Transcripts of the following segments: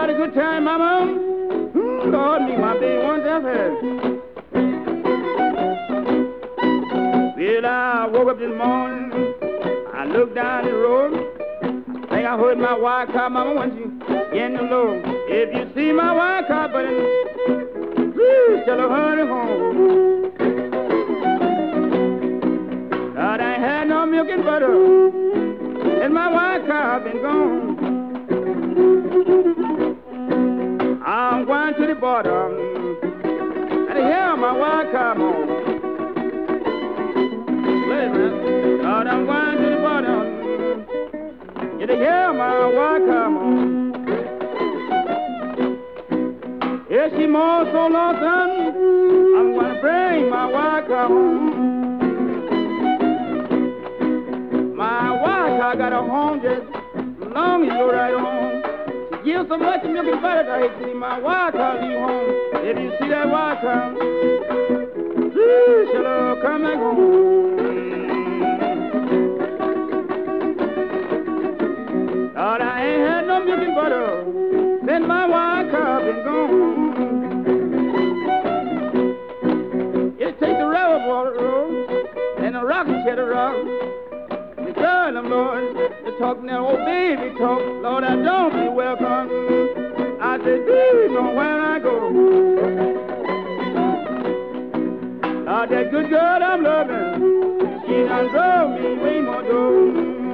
had a good time, Mama. Lord, me, my baby ones have had. Well, I woke up this morning. I looked down the road. I think I heard my wife call, Mama, when she in the low. If you see my wife call, but please tell her hurry home. God, I ain't had no milk and butter, and my wife car been gone. I'm going to the border, and hear my wife come on. Listen, God, I'm going to the border, and hear my wife come on. If she moves so long, son, I'm going to bring my wife home. My wife, I got a home just long as you go right on. She gives so much milk and butter that I hate to see my wife call you home. If you see that wife come, please shall I come back home. Lord, I ain't had no milk and butter since my wife been gone. It takes a railroad and a rocket shell to rock. Me turn them, Lord, they talking that old baby talk. Lord, I don't be welcome. I said, do you know where I go? Lord, that good girl I'm loving, she done drove me way more dough.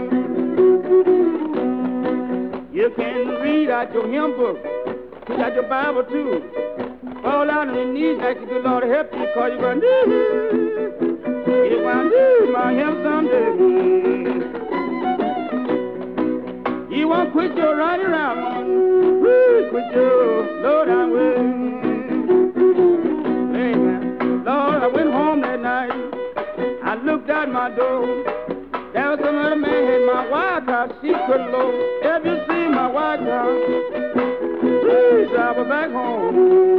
You can read out your hymn book. You got your Bible too. Fall out on your knees, ask the good Lord to help you, cause you're gonna need my help someday. You won't quit your riding around, quit your low down way. Amen. Lord, I went home that night. I looked out my door. There was some other man had my wife house. She couldn't load. If you see my wife house, please drive her back home.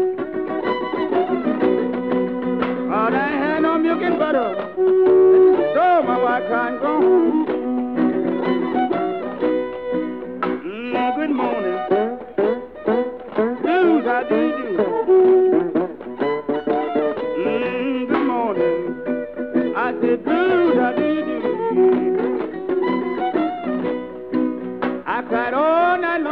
Oh, I ain't had no milk and butter, so my wife can't go home. Good morning. Blues, how do you do? Good morning. I said, blues, how do you do? I cried all night long.